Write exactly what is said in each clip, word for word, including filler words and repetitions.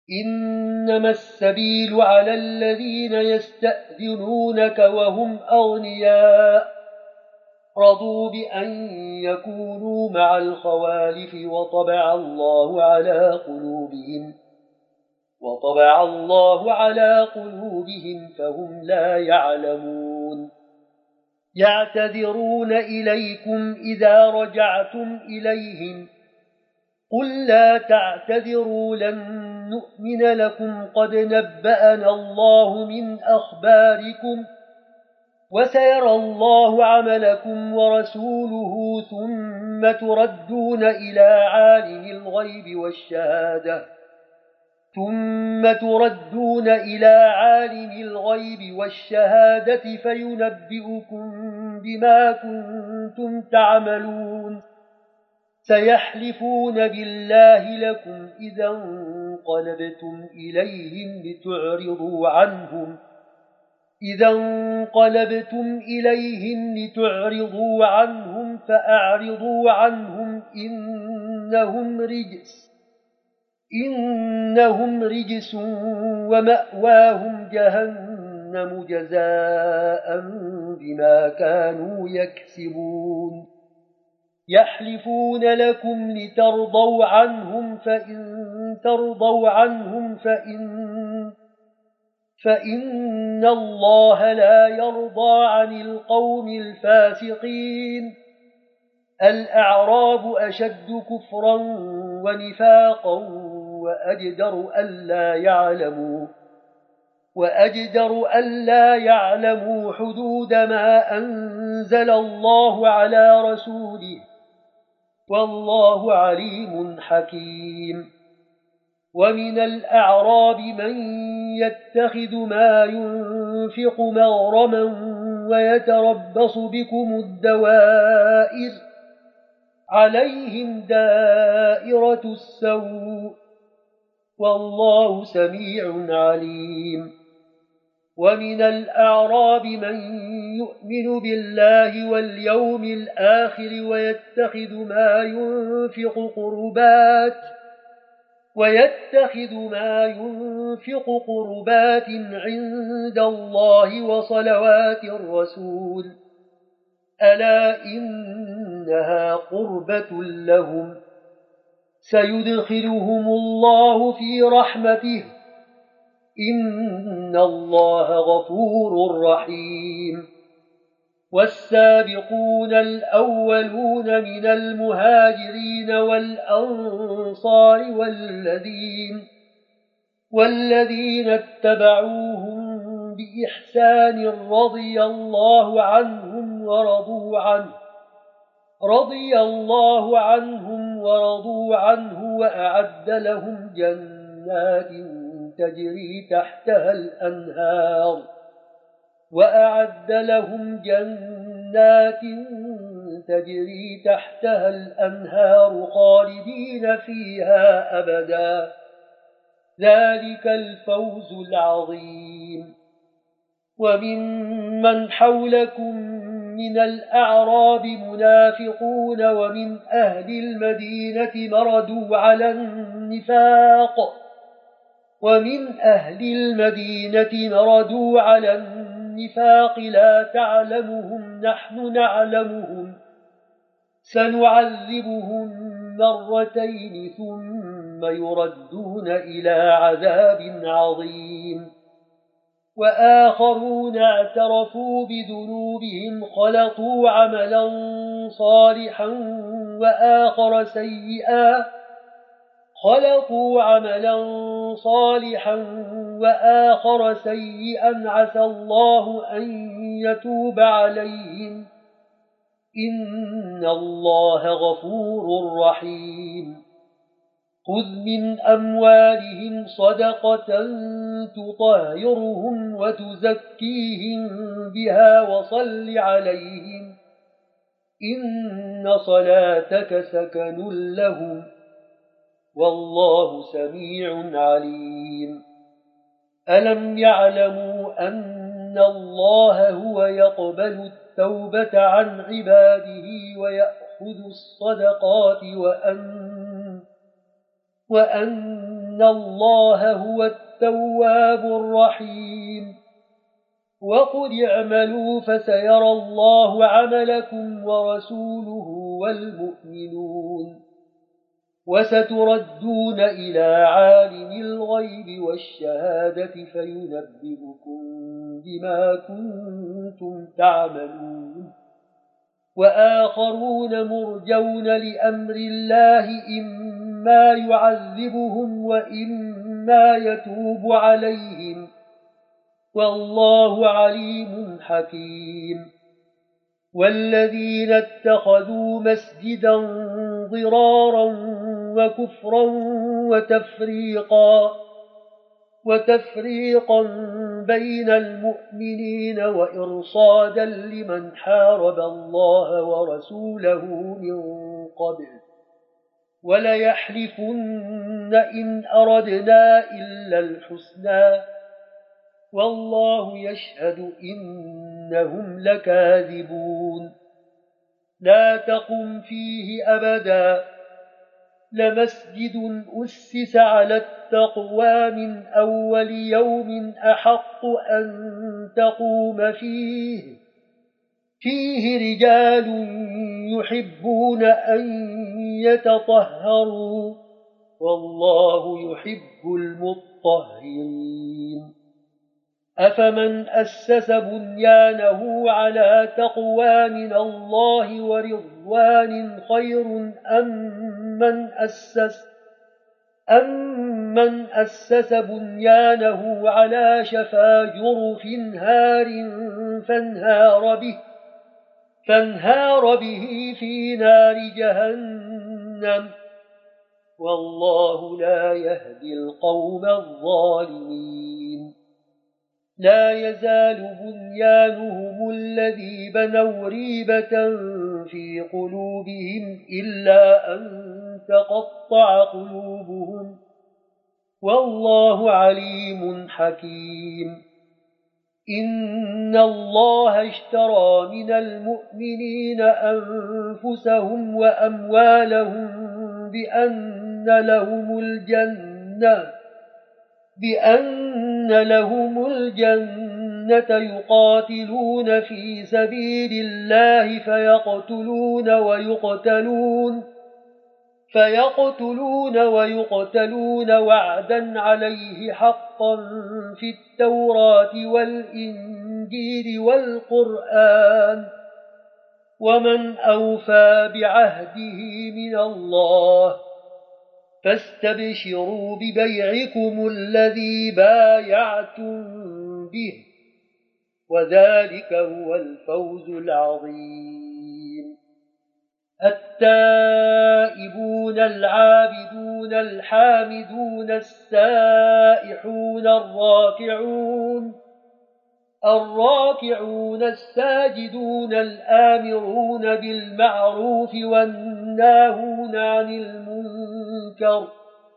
إنما السبيل على الذين يستأذنونك وهم أغنياء رضوا بأن يكونوا مع الخوالف وطبع الله على قلوبهم وطبع الله على قلوبهم فهم لا يعلمون يعتذرون إليكم إذا رجعتم إليهم قل لا تعتذروا لن نؤمن لكم قد نبأنا الله من أخباركم وسيرى الله عملكم ورسوله ثم تردون إلى عالم الغيب والشهادة ثم تردون إلى عالم الغيب والشهادة فينبئكم بما كنتم تعملون سيحلفون بالله لكم إذا انقلبتم إليهم لتعرضوا عنهم إذا انقلبتم إليهم لتعرضوا عنهم فأعرضوا عنهم إنهم رجس إنهم رجس ومأواهم جهنم جزاء بما كانوا يكسبون يحلفون لكم لترضوا عنهم فإن ترضوا عنهم فإن فإن الله لا يرضى عن القوم الفاسقين الأعراب أشد كفرا ونفاقا وأجدر ألا يعلموا وأجدر ألا يعلموا حدود ما أنزل الله على رسوله والله عليم حكيم ومن الأعراب من يتخذ ما ينفق مغرما ويتربص بكم الدوائر عليهم دائرة السوء والله سميع عليم ومن الأعراب من يؤمن بالله واليوم الآخر ويتخذ ما ينفق قربات ويتخذ ما ينفق قربات عند الله وصلوات الرسول ألا إنها قربة لهم سيدخلهم الله في رحمته إن الله غفور رحيم والسابقون الأولون من المهاجرين والأنصار والذين والذين اتبعوهم بإحسان رضي الله عنهم ورضوا عنه رضي الله عنهم ورضوا عنه وأعد لهم جنات تجري تحتها الأنهار وأعد لهم جنات تجري تحتها الأنهار خالدين فيها أبدا ذلك الفوز العظيم وممن حولكم من الأعراب منافقون ومن أهل المدينة مردوا على النفاق ومن أهل المدينة مردوا على النفاق لا تعلمهم نحن نعلمهم سنعذبهم مرتين ثم يردون إلى عذاب عظيم وآخرون اعترفوا بذنوبهم خلطوا عملا صالحا وآخر سيئا خلطوا عملا صالحا وآخر سيئا عسى الله أن يتوب عليهم إن الله غفور رحيم خذ من أموالهم صدقة تطهرهم وتزكيهم بها وصل عليهم إن صلاتك سكن لهم والله سميع عليم ألم يعلموا أن الله هو يقبل التوبة عن عباده ويأخذ الصدقات وأن وأن إن الله هو التواب الرحيم وقل اعملوا فسيرى الله عملكم ورسوله والمؤمنون وستردون إلى عالم الغيب والشهادة فينبئكم بما كنتم تعملون وآخرون مرجون لأمر الله إما يعذبهم وإما يتوب عليهم والله عليم حكيم والذين اتخذوا مسجدا ضرارا وكفرا وتفريقا وتفريقا بين المؤمنين وإرصادا لمن حارب الله ورسوله من قبل وليحلفن إن أردنا إلا الحسنى والله يشهد إنهم لكاذبون لا تقم فيه أبدا لمسجد أسس على التقوى من أول يوم أحق أن تقوم فيه فيه رجال يحبون أن يتطهروا والله يحب المطهرين أفمن أسس بنيانه على تقوى من الله ورضوان خير أم من أسس أم من أسس بنيانه على شفا جرف هار فانهار به فانهار به في نار جهنم والله لا يهدي القوم الظالمين لا يزال بنيانهم الذي بنوا ريبة في قلوبهم إلا أن تقطع قلوبهم والله عليم حكيم إن الله اشترى من المؤمنين أنفسهم وأموالهم بأن لهم الجنة بأن لهم الجنة يقاتلون في سبيل الله فيقتلون ويقتلون فيقتلون ويقتلون وعدا عليه حقا في التوراة والإنجيل والقرآن ومن أوفى بعهده من الله فاستبشروا ببيعكم الذي بايعتم به وذلك هو الفوز العظيم التائبون العابدون الحامدون السائحون الراكعون الراكعون الساجدون الآمرون بالمعروف والناهون عن المنكر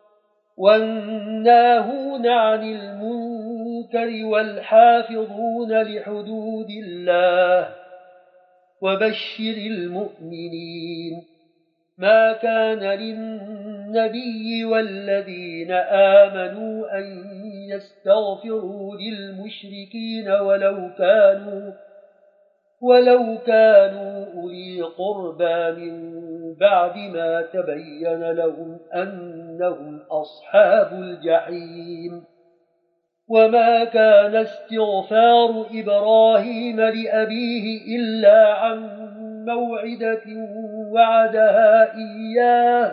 والناهون عن المنكر والحافظون لحدود الله وبشر المؤمنين ما كان للنبي والذين آمنوا أن يستغفروا للمشركين ولو كانوا ولو كانوا أولي قربى من بعد ما تبين لهم أنهم أصحاب الجحيم وما كان استغفار إبراهيم لأبيه إلا عن موعدة وعدها إياه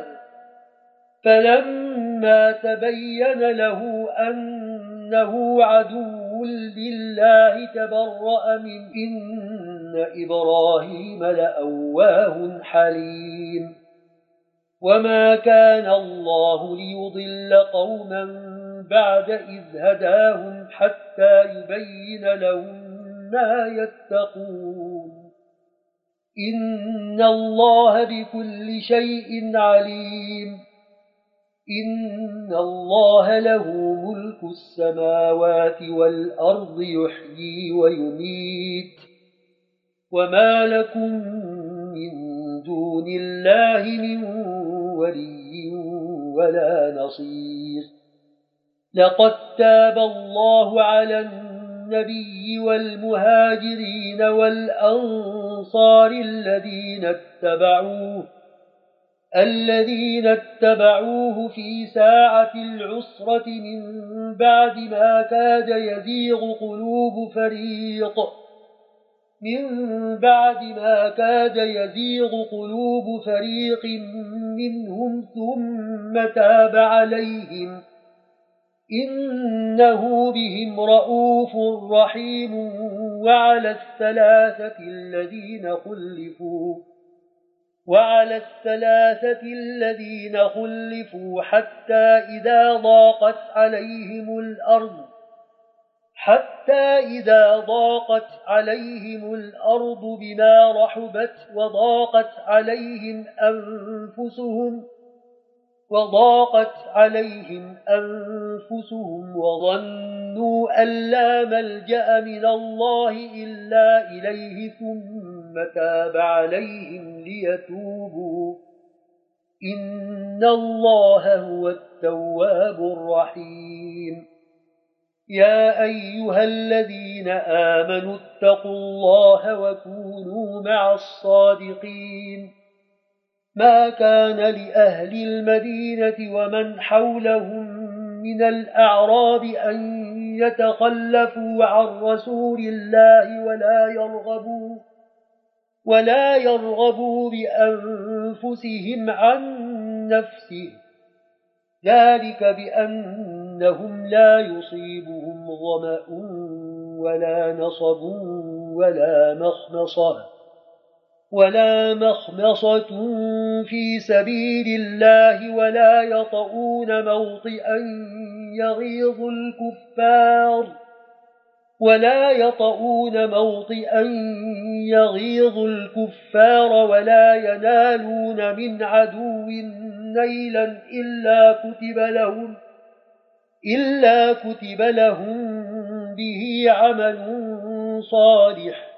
فلما تبين له أنه عدو لله تبرأ منه إن إبراهيم لأواه حليم وما كان الله ليضل قوما بعد إذ هداهم حتى يبين لهم ما يتقون إن الله بكل شيء عليم إن الله له ملك السماوات والأرض يحيي ويميت وما لكم من دون الله من ولي ولا نصير لقد تاب الله على النبي والمهاجرين والأنصار الذين اتبعوه الذين اتبعوه في ساعة العسرة من بعد ما كاد يزيغ قلوب فريق من بعد ما كاد يزيغ قلوب فريق منهم ثم تاب عليهم إنه بهم رؤوف رحيم. وعلى الثلاثة الذين خلفوا وعلى الثلاثة الذين خلفوا حتى إذا ضاقت عليهم الأرض حتى إذا ضاقت عليهم الأرض بما رحبت وضاقت عليهم أنفسهم وضاقت عليهم أنفسهم وظنوا أن لا ملجأ من الله إلا إليه ثم تاب عليهم ليتوبوا إن الله هو التواب الرحيم. يا أيها الذين آمنوا اتقوا الله وكونوا مع الصادقين. ما كان لأهل المدينة ومن حولهم من الأعراب أن يتخلفوا عن رسول الله ولا يرغبوا ولا يرغبوا بأنفسهم عن نفسه ذلك بأنهم لا يصيبهم ظمأ ولا نصب ولا مخمصة ولا مخمصة في سبيل الله ولا يطؤون موطئا يغيظ الكفار ولا يطؤون موطئا يغيظ الكفار ولا ينالون من عدو نيلا إلا كتب لهم إلا كتب لهم به عمل صالح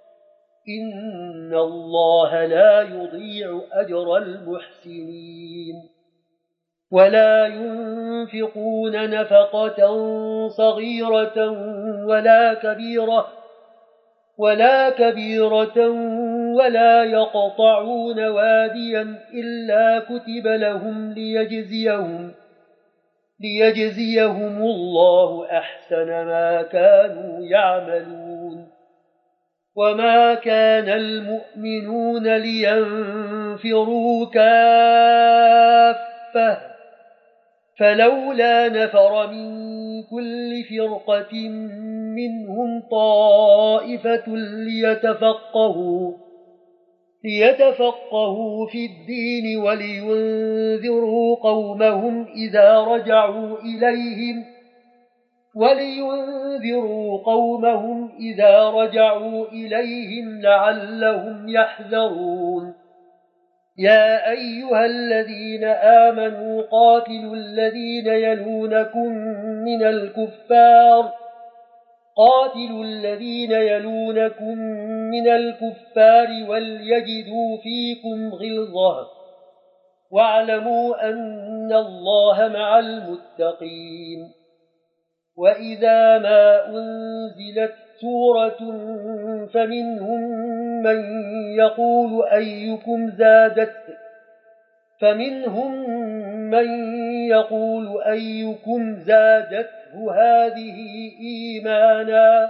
إن الله لا يضيع أجر المحسنين. ولا ينفقون نفقة صغيرة ولا كبيرة ولا كبيرة ولا يقطعون واديا إلا كتب لهم ليجزيهم ليجزيهم الله أحسن ما كانوا يعملون. وما كان المؤمنون لينفروا كافة فلولا نفر من كل فرقة منهم طائفة ليتفقهوا ليتفقهوا في الدين ولينذروا قومهم إذا رجعوا إليهم ولينذروا قومهم إذا رجعوا إليهم لعلهم يحذرون. يا أيها الذين آمنوا قاتلوا الذين يلونكم من الكفار قاتلوا الذين يلونكم من الكفار وليجدوا فيكم غلظة واعلموا أن الله مع المتقين. وإذا ما أنزلت سورة فمنهم من يقول أيكم زادت فمنهم من يقول أيكم زادته هذه إيمانا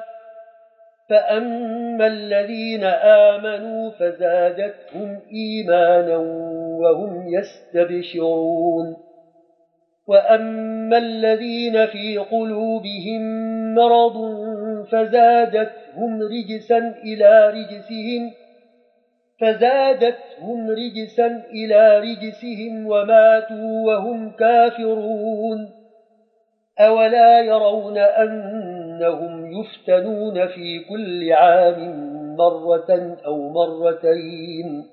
فأما الذين آمنوا فزادتهم إيمانا وهم يستبشرون. وأما الذين في قلوبهم مرض فزادتهم رجسا إلى رجسهم فزادتهم رجسا إلى رجسهم وماتوا وهم كافرون. أولا يرون أنهم يفتنون في كل عام مرة أو مرتين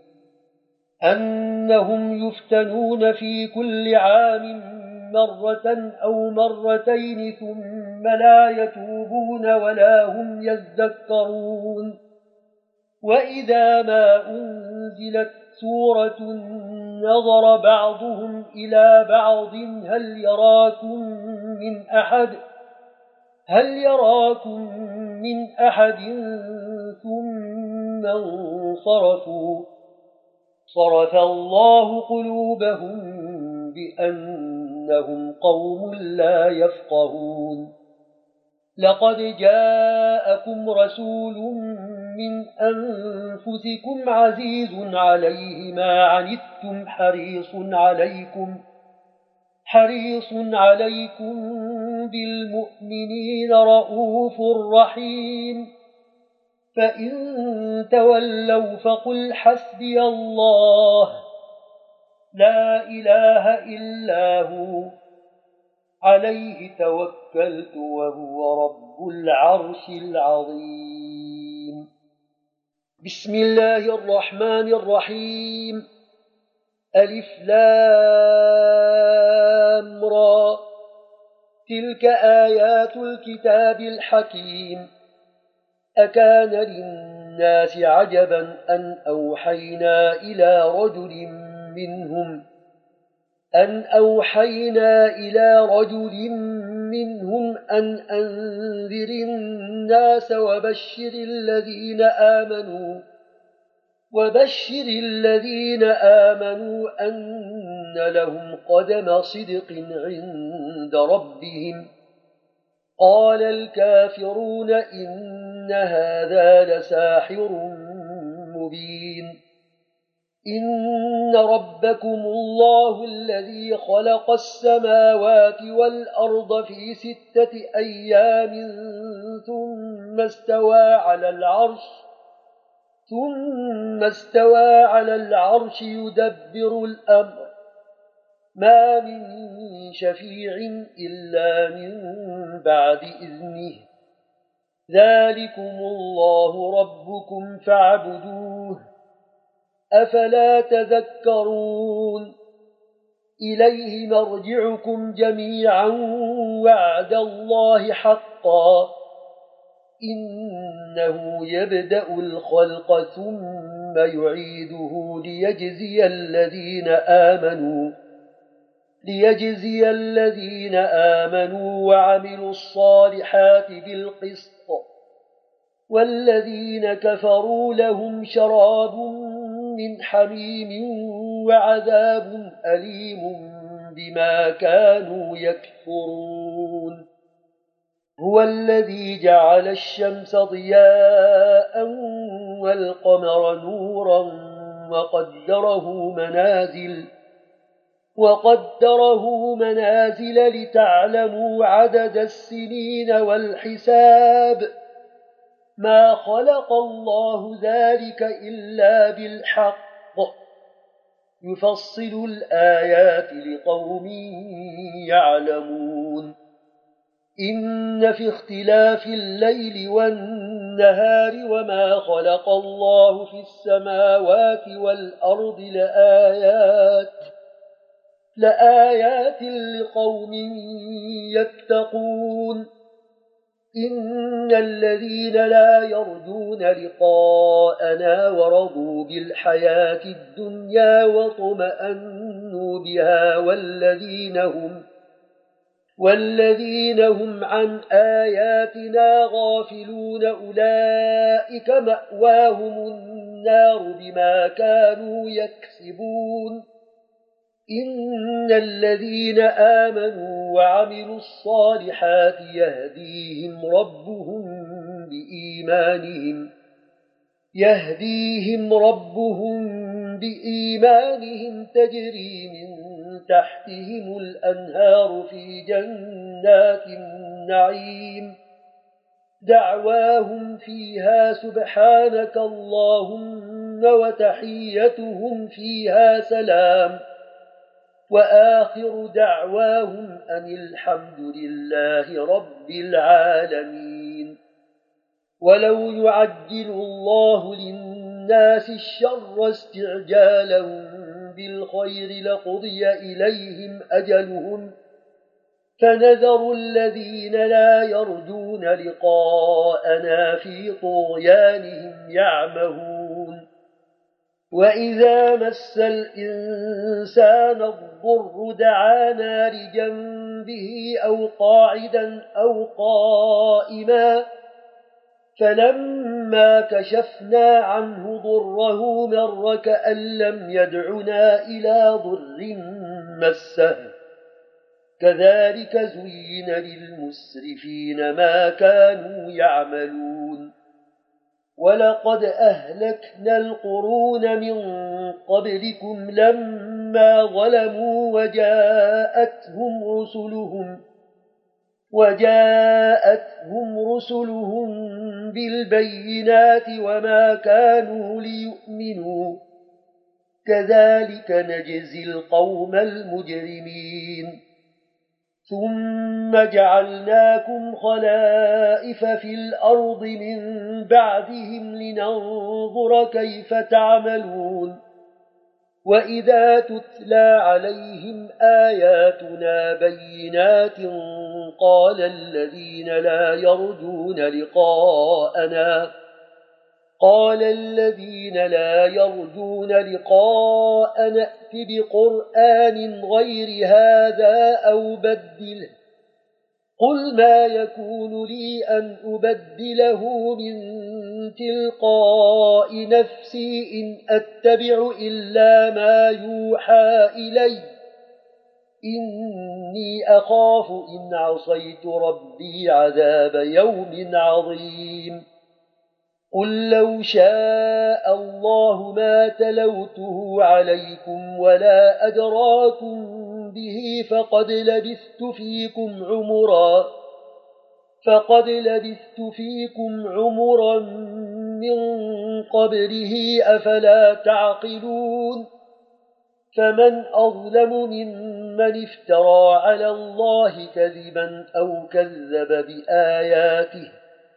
أنهم يفتنون في كل عام مرة أو مرتين ثم لا يتوبون ولا هم يذكرون. وإذا ما أنزلت سورة نظر بعضهم إلى بعض هل يراكم من أحد هل يراكم من أحد ثم انصرفوا صرف الله قلوبهم بأنهم قوم لا يفقهون لقد جاءكم رسول من أنفسكم عزيز عليه ما عنتم حريص عليكم حريص عليكم بالمؤمنين رؤوف رحيم فإن تولوا فقل حسبي الله لا إله إلا هو عليه توكلت وهو رب العرش العظيم بسم الله الرحمن الرحيم ألف لام را تلك آيات الكتاب الحكيم أكان للناس عجبا أن أوحينا إلى رجل منهم أن أوحينا إلى رجل منهم أن أنذر الناس وبشر الذين آمنوا وبشر الذين آمنوا أن لهم قدم صدق عند ربهم قال الكافرون إن هذا لساحر مبين إن ربكم الله الذي خلق السماوات والأرض في ستة أيام ثم استوى على العرش ثم استوى على العرش يدبر الأمر ما من شفيع إلا من بعد إذنه ذلكم الله ربكم فاعبدوه أفلا تذكرون إليه مرجعكم جميعا وعد الله حقا إنه يبدأ الخلق ثم يعيده ليجزي الذين آمنوا ليجزي الذين آمنوا وعملوا الصالحات بالقسط والذين كفروا لهم شراب من حميم وعذاب أليم بما كانوا يكفرون هو الذي جعل الشمس ضياء والقمر نورا وقدره منازل وقدره منازل لتعلموا عدد السنين والحساب ما خلق الله ذلك إلا بالحق يفصل الآيات لقوم يعلمون إن في اختلاف الليل والنهار وما خلق الله في السماوات والأرض لآيات لآيات لقوم يتقون إن الذين لا يرجون لقاءنا ورضوا بالحياة الدنيا وطمأنوا بها والذين هم والذين هم عن آياتنا غافلون أولئك مأواهم النار بما كانوا يكسبون إن الذين آمنوا وعملوا الصالحات يهديهم ربهم بإيمانهم يهديهم ربهم بإيمانهم تجري من تحتهم الأنهار في جنات النعيم دعواهم فيها سبحانك اللهم وتحيتهم فيها سلام وآخر دعواهم أن الحمد لله رب العالمين ولو يعجل الله للناس الشر استعجالهم بالخير لقضي إليهم أجلهم فنذر الذين لا يرجون لقاءنا في طغيانهم يعمهون وإذا مس الإنسان الضر دعانا لجنبه أو قاعدا أو قائما فلما كشفنا عنه ضره مر كأن لم يدعنا إلى ضر مسه كذلك زين للمسرفين ما كانوا يعملون ولقد أهلكنا القرون من قبلكم لما ظلموا وجاءتهم رسلهم وجاءتهم رسلهم بالبينات وما كانوا ليؤمنوا كذلك نجزي القوم المجرمين ثم جعلناكم خلائف في الأرض من بعدهم لننظر كيف تعملون وإذا تتلى عليهم آياتنا بينات قال الذين لا يرجون لقاءنا قال الذين لا يرجون لقاءنا ائت بقرآن غير هذا أو بدله قل ما يكون لي أن أبدله من تلقاء نفسي إن أتبع إلا ما يوحى إلي إني أخاف إن عصيت ربي عذاب يوم عظيم قل لو شاء الله ما تلوته عليكم ولا أدراكم به فقد لبثت فيكم عمرا فقد لبثت فيكم عمرا من قبله أفلا تعقلون فمن أظلم ممن افترى على الله كذبا أو كذب بآياته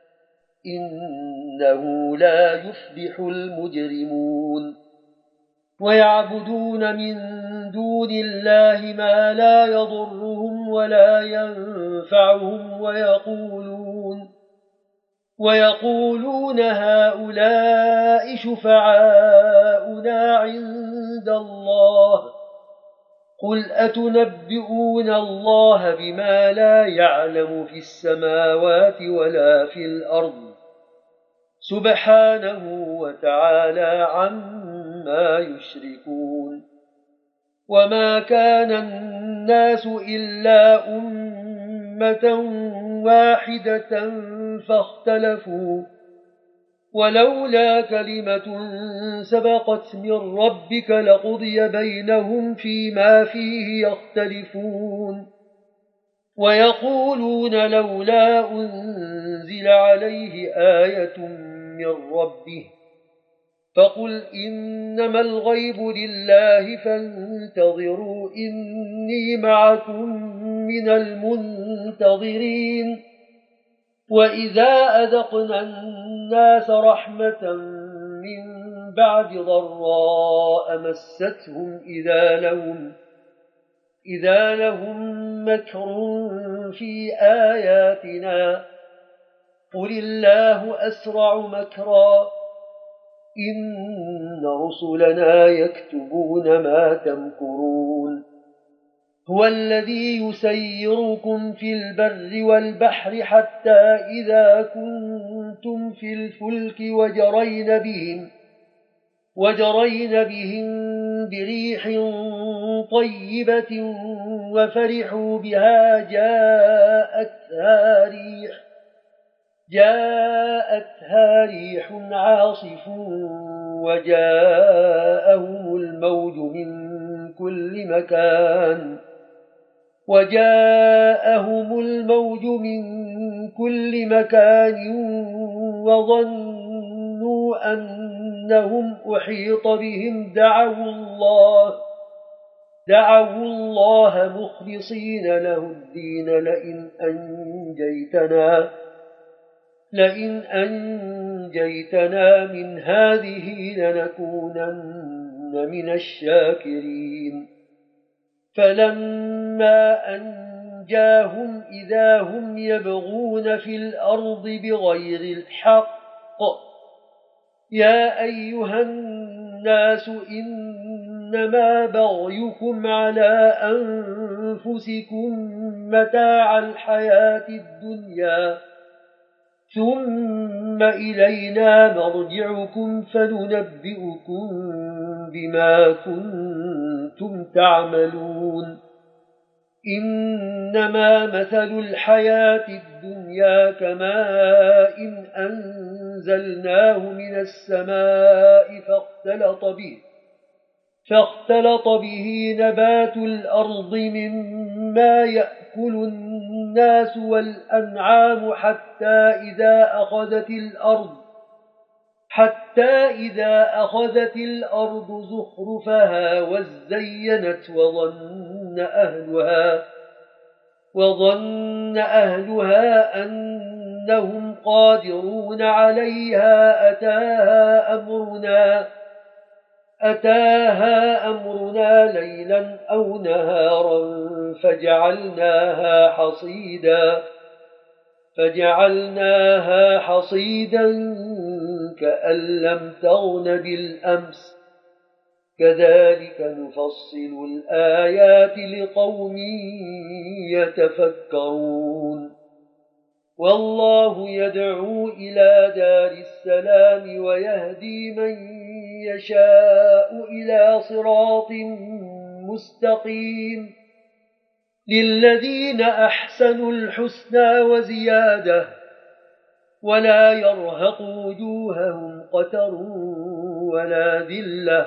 إنه لا يفلح المجرمون ويعبدون من دون الله ما لا يضرهم ولا ينفعهم ويقولون ويقولون هؤلاء شفعاؤنا عند الله قل أتنبئون الله بما لا يعلم في السماوات ولا في الأرض سبحانه وتعالى عما يشركون وما كان الناس إلا أمة واحدة فاختلفوا ولولا كلمة سبقت من ربك لقضي بينهم فيما فيه يختلفون ويقولون لولا أنزل عليه آية من ربه فقل إنما الغيب لله فانتظروا إني معكم من المنتظرين وإذا أذقنا الناس رحمة من بعد ضراء مستهم إذا لهم إذا لهم مكر في آياتنا قل الله أسرع مكرا إن رسلنا يكتبون ما تمكرون هو الذي يسيركم في البر والبحر حتى إذا كنتم في الفلك وجرين بهم وجرين بهم بريح طيبة وفرحوا بها جاءتها ريح جاءتها ريح عاصف وجاءهم الموج من كل مكان وجاءهم الموج من كل مكان وظنوا أنهم أحيط بهم دعوا الله دعوا الله مخلصين له الدين لئن أنجيتنا لئن أنجيتنا من هذه لنكونن من الشاكرين فلما أنجاهم إذا هم يبغون في الأرض بغير الحق يا أيها الناس إنما بغيكم على أنفسكم متاع الحياة الدنيا ثم إلينا مرجعكم فننبئكم بما كنتم تعملون إنما مثل الحياة الدنيا كماء إن أنزلناه من السماء فاختلط به فاختلط به نبات الأرض مما يأكل الناس والأنعام حتى إذا أخذت الأرض حتى إذا أخذت الأرض زخرفها وزينت وظن أهلها وظن أهلها أنهم قادرون عليها أتاها أمرنا أتاها أمرنا ليلا أو نهارا فجعلناها حصيدا فجعلناها حصيدا كأن لم تغن بالأمس كذلك نفصل الآيات لقوم يتفكرون والله يدعو إلى دار السلام ويهدي من يشاء إلى صراط مستقيم للذين أحسنوا الحسنى وزيادة ولا يرهق وجوههم قتر ولا ذلة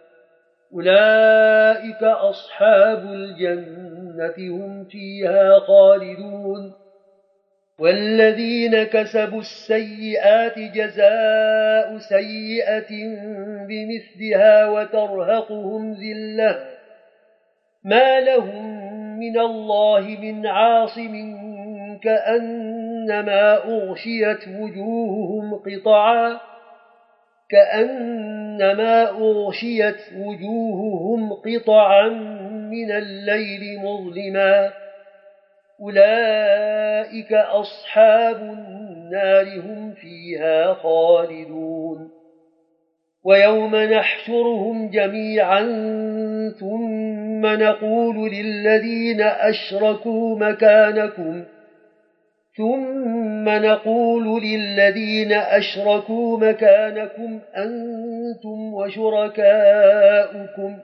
أولئك أصحاب الجنة هم فيها خالدون والذين كسبوا السيئات جزاء سيئة بمثلها وترهقهم ذلة ما لهم من الله من عاصم كأنما أغشيت وجوههم قطعا كأنما أغشيت وجوههم قطعا من الليل مظلما أولئك أصحاب النار هم فيها خالدون ويوم نحشرهم جميعا ثم نقول للذين أشركوا مكانكم ثم نقول للذين أشركوا مكانكم أنتم وشركاؤكم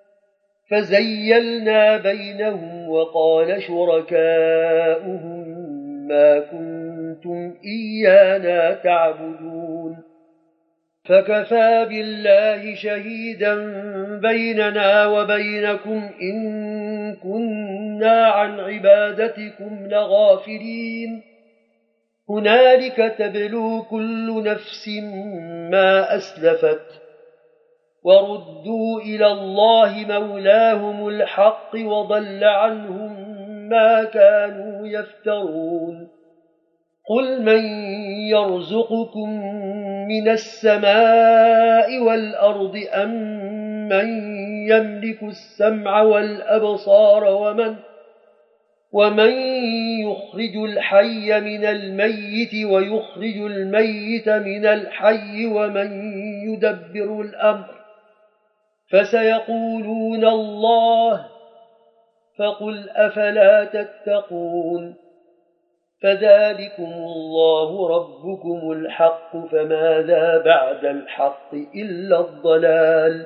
فزيلنا بينهم وقال شركاؤهم ما كنتم إيانا تعبدون فكفى بالله شهيدا بيننا وبينكم إن كنا عن عبادتكم لغافلين هنالك تبلو كل نفس ما أسلفت وردوا إلى الله مولاهم الحق وضل عنهم ما كانوا يفترون قل من يرزقكم من السماء والأرض أم من يملك السمع والأبصار ومن ومن يخرج الحي من الميت ويخرج الميت من الحي ومن يدبر الأمر فسيقولون الله فقل أفلا تتقون فذلكم الله ربكم الحق فماذا بعد الحق إلا الضلال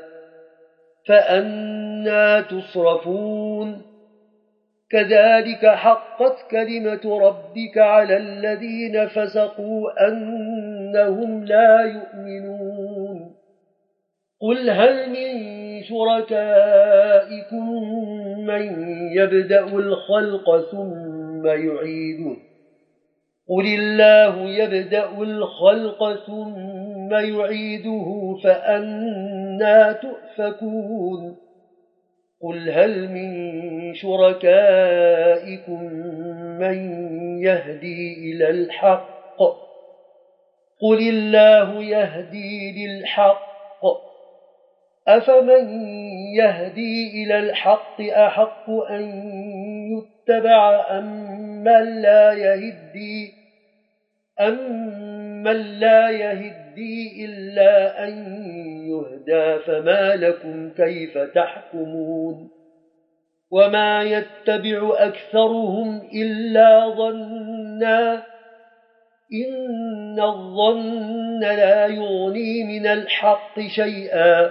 فأنى تصرفون كذلك حقت كلمة ربك على الذين فسقوا أنهم لا يؤمنون قل هل من شركائكم من يبدأ الخلق ثم يعيده قل الله يبدأ الخلق ثم يعيده فأنى تؤفكون قل هل من شركائكم من يهدي إلى الحق قل الله يهدي للحق أفمن يهدي إلى الحق أحق أن يتبع أم من لا يهدي أَمَّن لَّا يَهِدِّي إِلَّا أَن يُهْدَىٰ فَمَا لَكُمْ كَيْفَ تَحْكُمُونَ وَمَا يَتَّبِعُ أَكْثَرُهُمْ إِلَّا ظَنًّا إِنَّ الظَّنَّ لَا يُغْنِي مِنَ الْحَقِّ شَيْئًا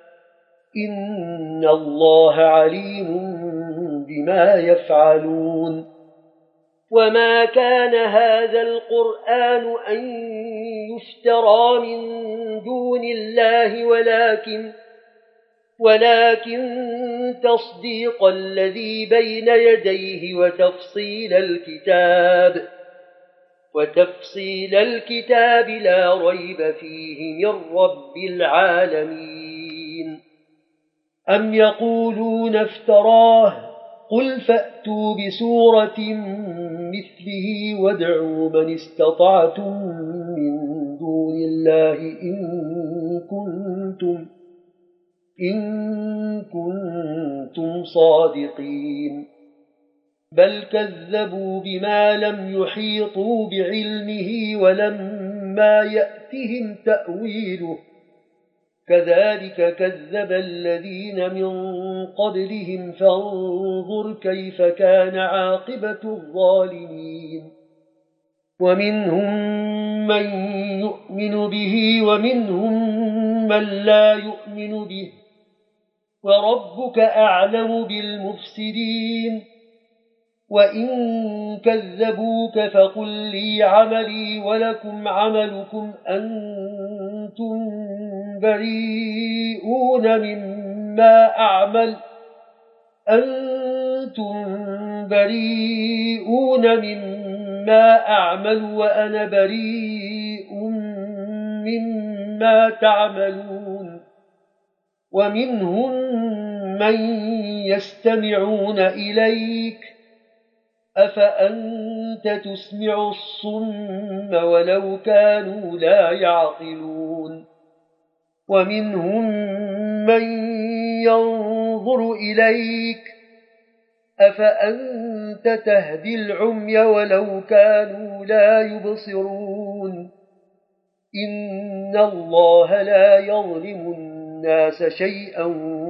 إِنَّ اللَّهَ عَلِيمٌ بِمَا يَفْعَلُونَ وَمَا كَانَ هَذَا الْقُرْآنُ أَن يُفْتَرَىٰ مِن دُونِ اللَّهِ وَلَكِن ولكن تصديق الذي بين يديه وتفصيل الكتاب وتفصيل الكتاب لا ريب فيه من رب العالمين أم يقولون افتراه قل فأتوا بسورة مثله وادعوا من استطعتم من دون الله إن كنتم إن كنتم صادقين بل كذبوا بما لم يحيطوا بعلمه ولما يأتهم تأويله كذلك كذب الذين من قبلهم فانظر كيف كان عاقبة الظالمين ومنهم من يؤمن به ومنهم من لا يؤمن به وربك أعلم بالمفسدين وإن كذبوك فقل لي عملي ولكم عملكم أنتم بريئون مما أعمل أنتم بريئون مما أعمل وأنا بريء مما تعملون ومنهم من يستمعون إليك أفأنت تسمع الصم ولو كانوا لا يعقلون ومنهم من ينظر إليك أفأنت تهدي العمي ولو كانوا لا يبصرون إن الله لا يظلم الناس شيئا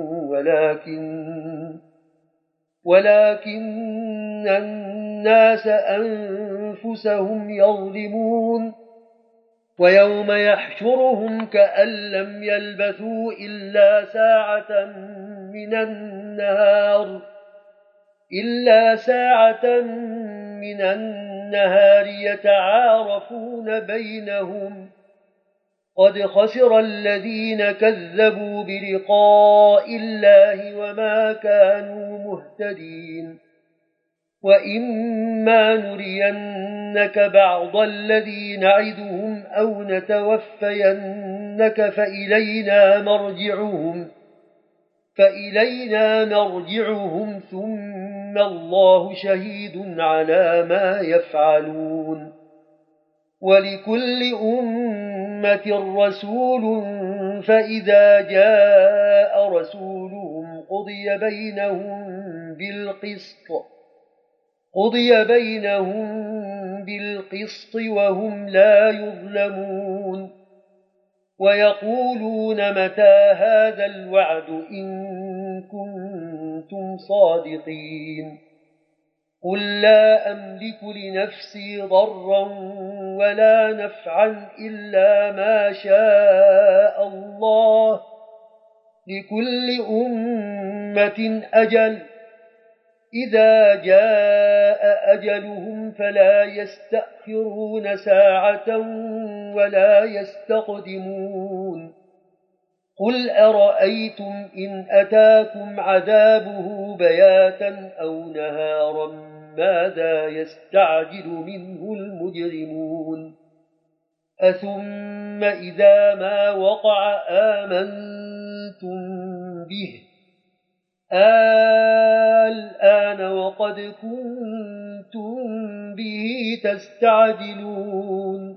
ولكن ولكن الناس أنفسهم يظلمون ويوم يحشرهم كأن لم يلبثوا إلا ساعة من النهار إلا ساعة من النهار يتعارفون بينهم قد خسر الذين كذبوا بلقاء الله وما كانوا مهتدين وإما نرينك بعض الذي نعدهم أو نتوفينك فإلينا مرجعهم فإلينا مرجعهم ثم الله شهيد على ما يفعلون ولكل أمة رسول فإذا جاء رسولهم قضي بينهم بالقسط قضي بينهم بالقسط وهم لا يظلمون ويقولون متى هذا الوعد إن كنتم صادقين قل لا أملك لنفسي ضرا ولا نفعا إلا ما شاء الله لكل أمة أجل إذا جاء أجلهم فلا يستأخرون ساعة ولا يستقدمون قل أرأيتم إن أتاكم عذابه بياتا أو نهارا ماذا يستعجل منه المجرمون أثم إذا ما وقع آمنتم به الآن وقد كنتم به تستعجلون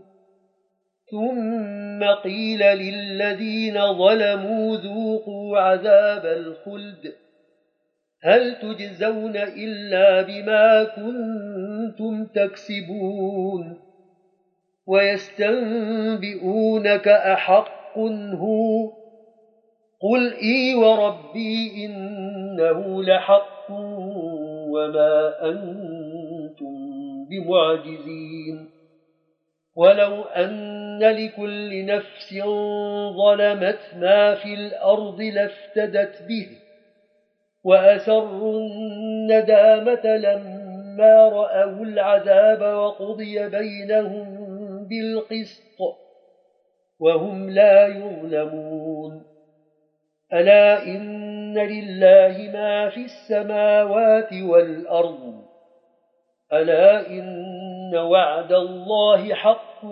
ثم قيل للذين ظلموا ذوقوا عذاب الخلد هل تجزون إلا بما كنتم تكسبون ويستنبئونك أحق هو قل إي وربي إنه لحق وما أنتم بمعجزين ولو أن لكل نفس ظلمت ما في الأرض لافتدت به وأسروا الندامة لما رأوا العذاب وقضي بينهم بالقسط وهم لا يظلمون ألا إن لله ما في السماوات والأرض ألا إن وعد الله حق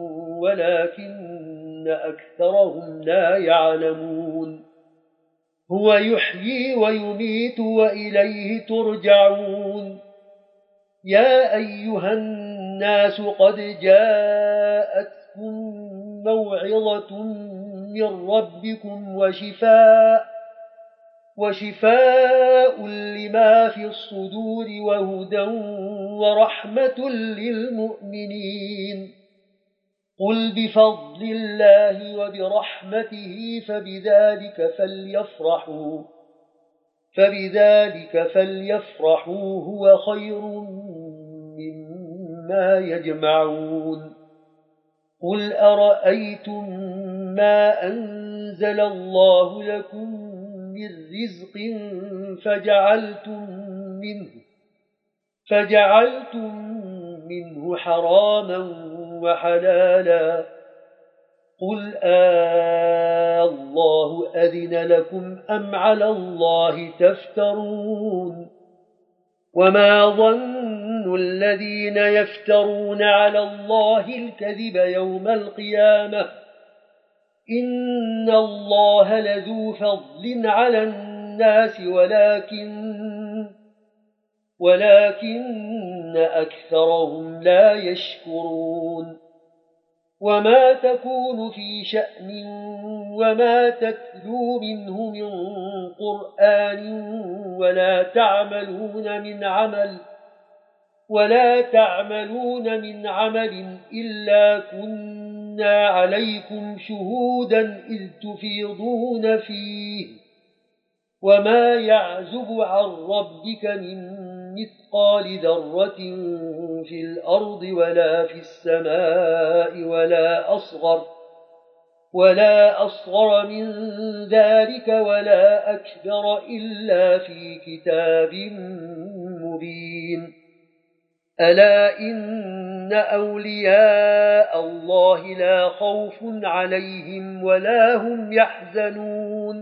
ولكن أكثرهم لا يعلمون هو يحيي ويميت وإليه ترجعون يا أيها الناس قد جاءتكم موعظة من ربكم وشفاء وشفاء لما في الصدور وهدى ورحمة للمؤمنين قل بفضل الله وبرحمته فبذلك فليفرحوا فبذلك فليفرحوا هو خير مما يجمعون قل أرأيتم ما أنزل الله لكم من رزق فجعلتم منه فجعلتم منه حراما وحلالا قل آه الله أذن لكم أم على الله تفترون وما ظن الذين يفترون على الله الكذب يوم القيامة إن الله لذو فضل على الناس ولكن ولكن أكثرهم لا يشكرون وما تكون في شأن وما تتلو منه من قرآن ولا تعملون من عمل ولا تعملون من عمل إلا كنا عليكم شهودا إذ تفيضون فيه وما يعزب عن ربك من مثقال ذرة في الأرض ولا في السماء ولا أصغر ولا أصغر من ذلك ولا أكبر إلا في كتاب مبين ألا إن أولياء الله لا خوف عليهم ولا هم يحزنون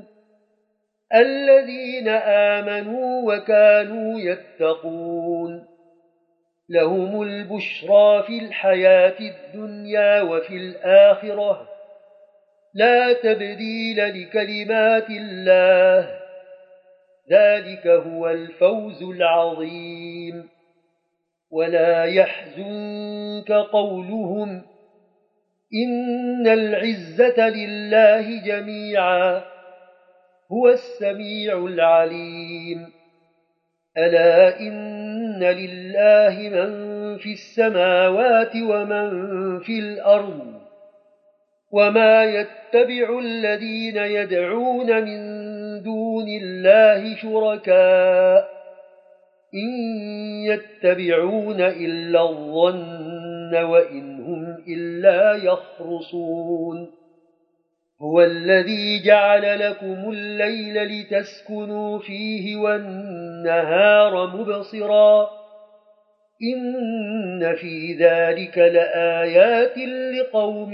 الذين آمنوا وكانوا يتقون لهم البشرى في الحياة الدنيا وفي الآخرة لا تبديل لكلمات الله ذلك هو الفوز العظيم ولا يحزنك قولهم إن العزة لله جميعا هو السميع العليم ألا إن لله من في السماوات ومن في الأرض وما يتبع الذين يدعون من دون الله شركاء إن يتبعون إلا الظن وإن هم إلا يخرصون هو الذي جعل لكم الليل لتسكنوا فيه والنهار مبصرا إن في ذلك لآيات لقوم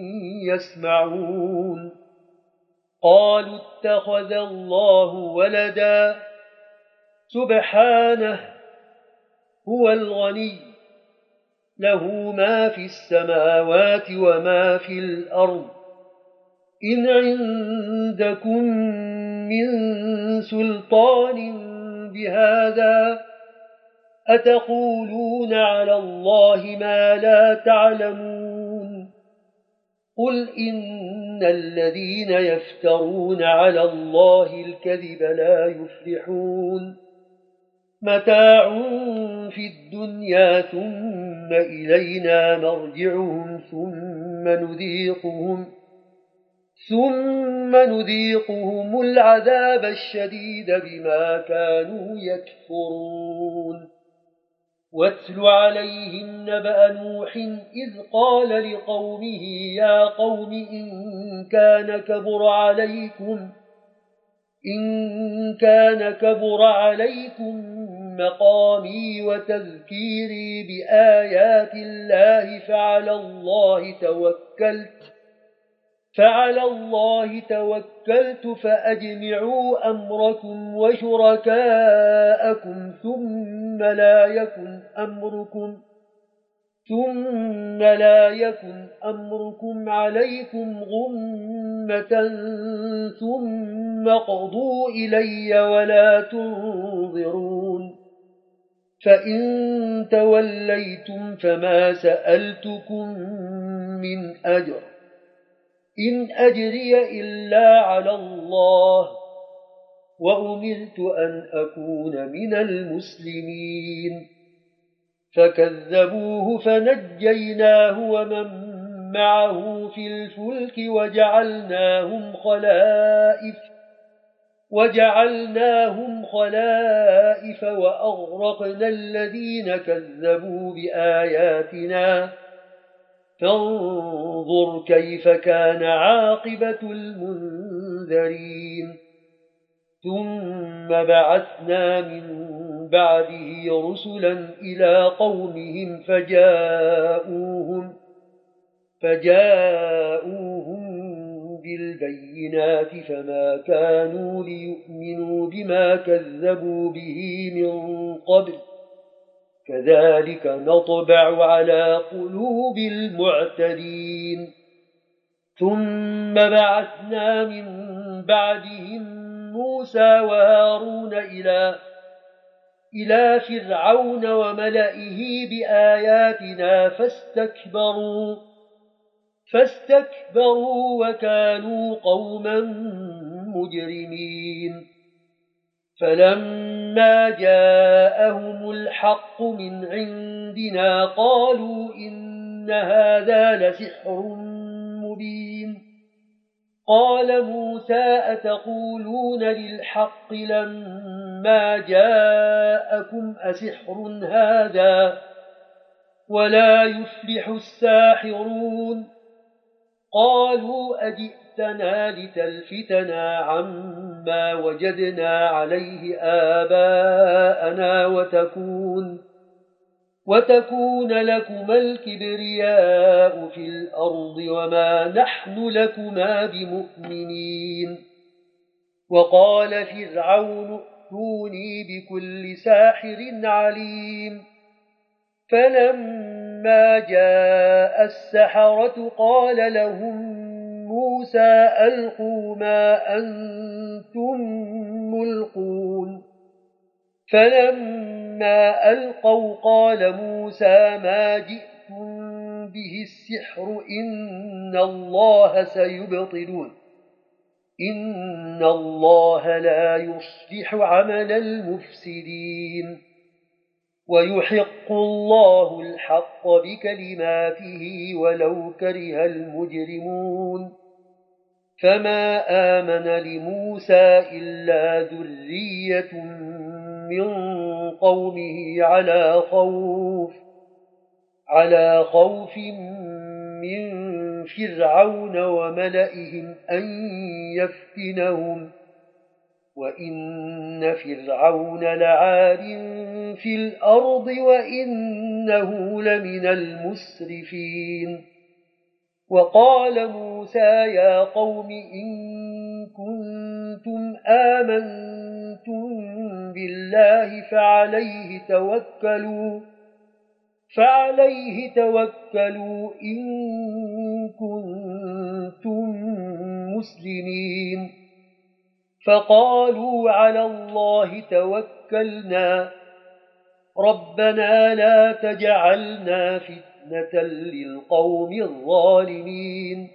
يسمعون قالوا اتخذ الله ولدا سبحانه هو الغني له ما في السماوات وما في الأرض إن عندكم من سلطان بهذا أتقولون على الله ما لا تعلمون قل إن الذين يفترون على الله الكذب لا يفلحون متاع في الدنيا ثم إلينا مرجعهم ثم نذيقهم ثم نذيقهم العذاب الشديد بما كانوا يكفرون واتل عليهم نبأ نوح إذ قال لقومه يا قوم إن كان كبر عليكم إن كان كبر عليكم مقامي وتذكيري بآيات الله فعلى الله توكلت فعلى الله توكلت فأجمعوا أمركم وشركاءكم ثم لا يكن أمركم ثم لا يكن أمركم عليكم غمة ثم قضوا إلي ولا تنظرون فإن توليتم فما سألتكم من أجر إن أجري إلا على الله وأمرت أن أكون من المسلمين فكذبوه فنجيناه ومن معه في الفلك وجعلناهم خلائف وجعلناهم خلائف وأغرقنا الذين كذبوا بآياتنا فانظر كيف كان عاقبة المنذرين ثم بعثنا من بعده رسلا إلى قومهم فجاءوهم فجاءوهم بالبينات فما كانوا ليؤمنوا بما كذبوا به من قبل كذلك نطبع على قلوب المعتدين ثم بعثنا من بعدهم موسى وهارون إلى إلى فرعون وملئه بآياتنا فاستكبروا فاستكبروا وكانوا قوما مجرمين فلما جاءهم الحق من عندنا قالوا إن هذا لسحر مبين قال موسى أتقولون للحق لما جاءكم أسحر هذا ولا يفلح الساحرون قالوا أجئتنا لتلفتنا عما وجدنا عليه آباءنا وتكون وتكون لكما الكبرياء في الأرض وما نحن لكما بمؤمنين وقال فرعون ائتوني بكل ساحر عليم فلما جاء السحرة قال لهم موسى ألقوا ما أنتم ملقون فلما ألقوا قال موسى ما جئتم به السحر إن الله سيبطلون إن الله لا يصلح عمل المفسدين ويحق الله الحق بكلماته ولو كره المجرمون فما آمن لموسى إلا ذرية من قومه على خوف على خوف من فرعون وملئهم أن يفتنهم وإن فرعون لعال في الأرض وإنه لمن المسرفين وقال موسى يا قوم إن كنتم آمنتم بالله فعليه توكلوا فعليه توكلوا إن كنتم مسلمين فقالوا على الله توكلنا ربنا لا تجعلنا فتنة للقوم الظالمين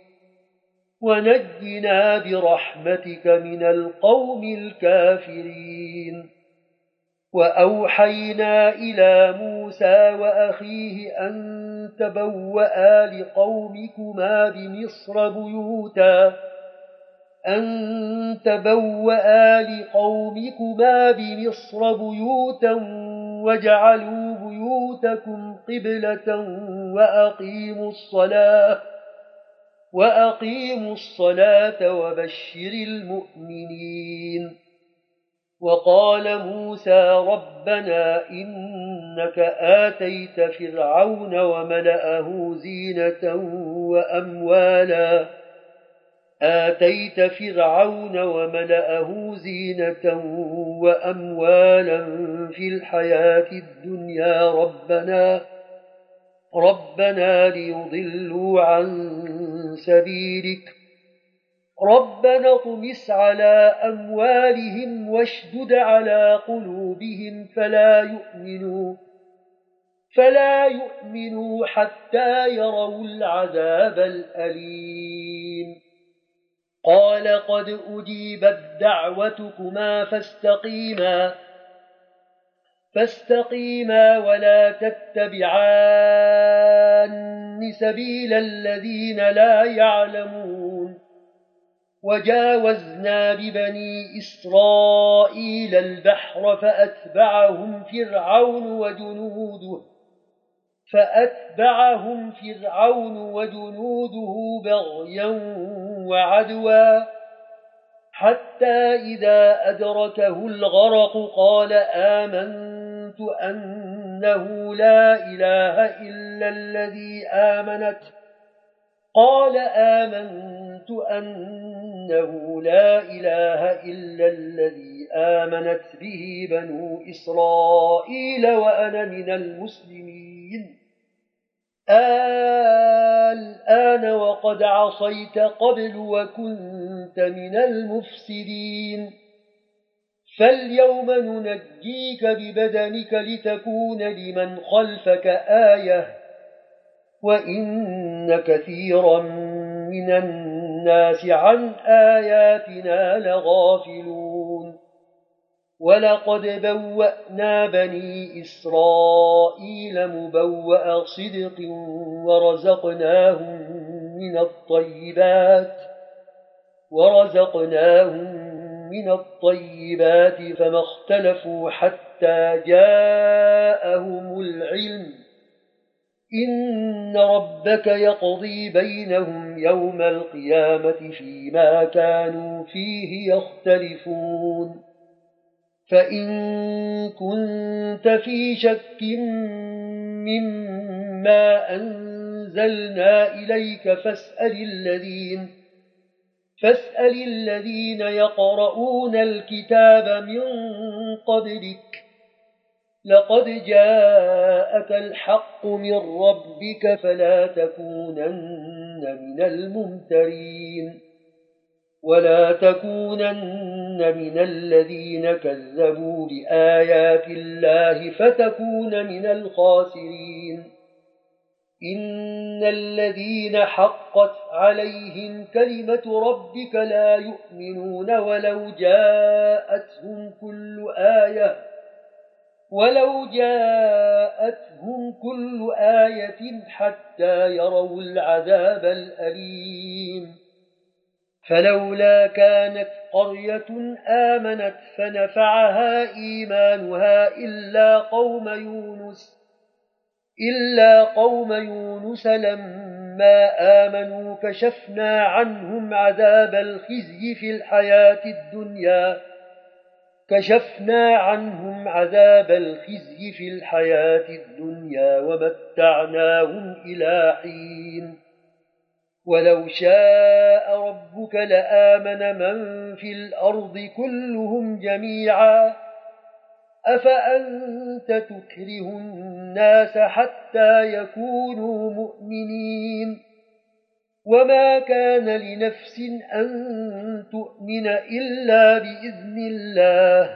ونجنا برحمتك من القوم الكافرين وأوحينا إلى موسى وأخيه أن تبوأ لقومكما بمصر بيوتا أن تبوأ لقومكما بمصر بيوتا وجعلوا بيوتكم قبلة وأقيموا الصلاة وأقيموا الصلاة وبشر المؤمنين. وقال موسى ربنا إنك آتيت فرعون وملأه زينة وأموالا آتيت فرعون وملأه زينة وأموالا في الحياة الدنيا ربنا ربنا ليضلوا عن سبيلك ربنا اطمس على أموالهم واشدد على قلوبهم فلا يؤمنوا فلا يؤمنوا حتى يروا العذاب الأليم. قال قد أجيبت دعوتكما فاستقيما فاستقيما ولا تتبعان سبيل الذين لا يعلمون. وجاوزنا ببني إسرائيل البحر فأتبعهم فرعون وجنوده فأتبعهم فرعون وجنوده بغيا وعدوا حتى إذا أدركه الغرق قال آمنت أنه لا إله إلا الذي آمنت قال آمنت أنه لا إله إلا الذي آمنت به بنو إسرائيل وأنا من المسلمين. الآن وقد عصيت قبل وكنت من المفسدين فاليوم ننجيك ببدنك لتكون لمن خلفك آية وإن كثيرا من الناس عن آياتنا لغافلون. ولقد بوأنا بني إسرائيل مبوأ صدق ورزقناهم من الطيبات ورزقناهم من الطيبات فما اختلفوا حتى جاءهم العلم إن ربك يقضي بينهم يوم القيامة فيما كانوا فيه يختلفون. فإن كنت في شك مما أنزلنا إليك فاسأل الذين فاسأل الذين يقرؤون الكتاب من قبلك لقد جاءك الحق من ربك فلا تكونن من الممترين ولا تكونن من الذين كذبوا بآيات الله فتكون من الخاسرين. إن الذين حقت عليهم كلمة ربك لا يؤمنون ولو جاءتهم كل آية ولو جاءتهم كل آية حتى يروا العذاب الأليم. فلولا كانت قرية آمنت فنفعها إيمانها إلا قوم يونس إلا قوم يونس لما آمنوا كشفنا عنهم عذاب الخزي في الحياة الدنيا كشفنا عنهم عذاب الخزي في الحياة الدنيا ومتعناهم إلى حين. ولو شاء ربك لآمن من في الأرض كلهم جميعا أفأنت تكره الناس حتى يكونوا مؤمنين وما كان لنفس أن تؤمن إلا بإذن الله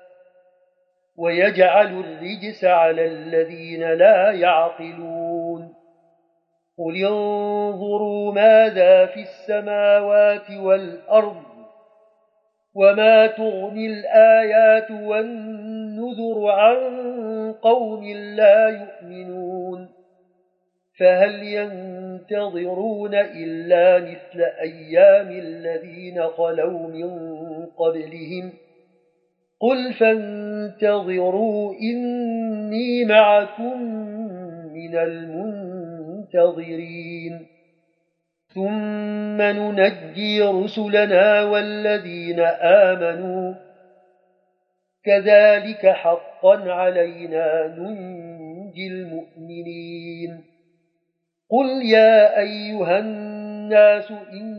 ويجعل الرجس على الذين لا يعقلون. قل انظروا ماذا في السماوات والأرض وما تغني الآيات والنذر النذر عن قوم لا يؤمنون فهل ينتظرون إلا مثل أيام الذين خلوا من قبلهم قل فانتظروا إني معكم من المنتظرين ثم ننجي رسلنا والذين آمنوا كذلك حقا علينا ننجي المؤمنين قل يا أيها الناس إن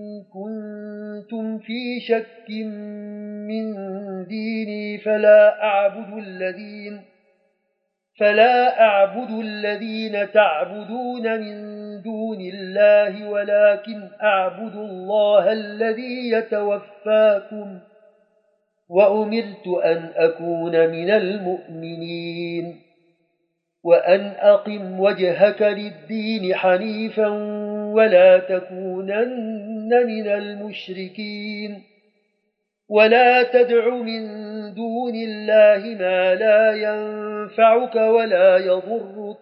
كنتم في شك من ديني فلا أعبد الذين فلا أعبد الذين تعبدون من دون الله ولكن أعبد الله الذي يتوفاكم وأمرت أن أكون من المؤمنين وأن أقم وجهك للدين حنيفا ولا تكونن من المشركين ولا تدع من دون الله ما لا ينفعك ولا يضرك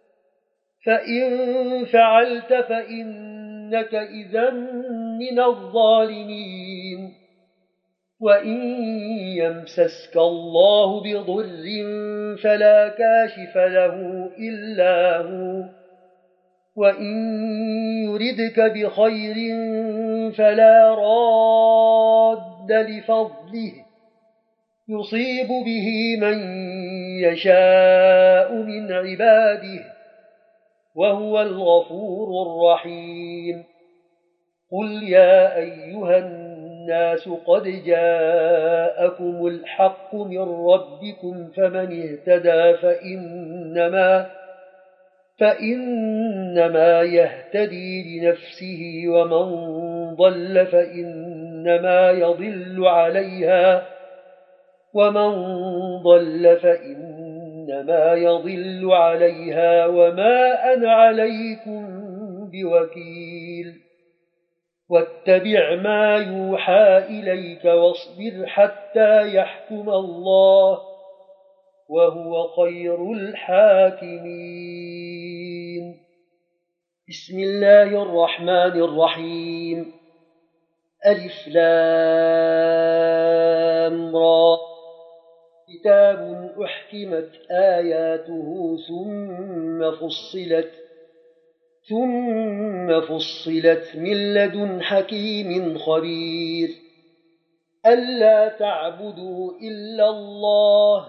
فإن فعلت فإنك إذا من الظالمين وإن يمسسك الله بضر فلا كاشف له إلا هو وإن يردك بخير فلا راد لفضله يصيب به من يشاء من عباده وهو الغفور الرحيم قل يا أيها الناس قد جاءكم الحق من ربكم فمن اهتدى فإنما فإنما يهتدي لنفسه ومن ضل فإنما يضل عليها ومن ضل فإنما يضل عليها وما أنا عليكم بوكيل واتبع ما يوحى إليك واصبر حتى يحكم الله وهو خير الحاكمين بسم الله الرحمن الرحيم ألف لام را كتاب أحكمت آياته ثم فصلت ثم فصلت من لدن حكيم خبير ألا تعبدوا إلا الله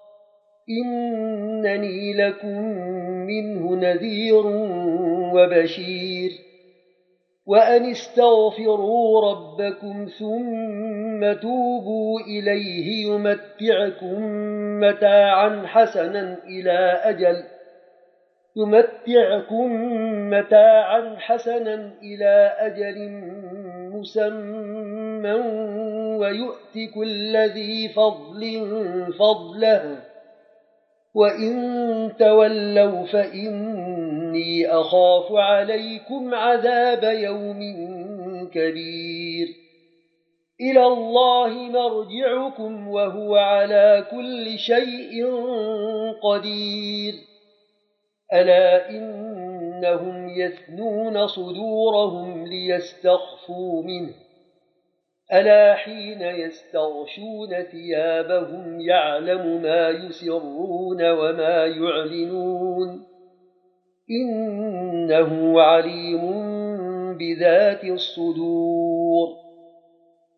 إنني لكم منه نذير وبشير وأن استغفروا ربكم ثم توبوا إليه يمتعكم متاعا حسنا إلى أجل يمتعكم متاعا حسنا إلى أجل مسمى ويؤتي كل ذي فضل فضله وإن تولوا فإني أخاف عليكم عذاب يوم كبير إلى الله مرجعكم وهو على كل شيء قدير ألا إنهم يثنون صدورهم ليستخفوا منه ألا حين يستغشون ثيابهم يعلم ما يسرون وما يعلنون إنه عليم بذات الصدور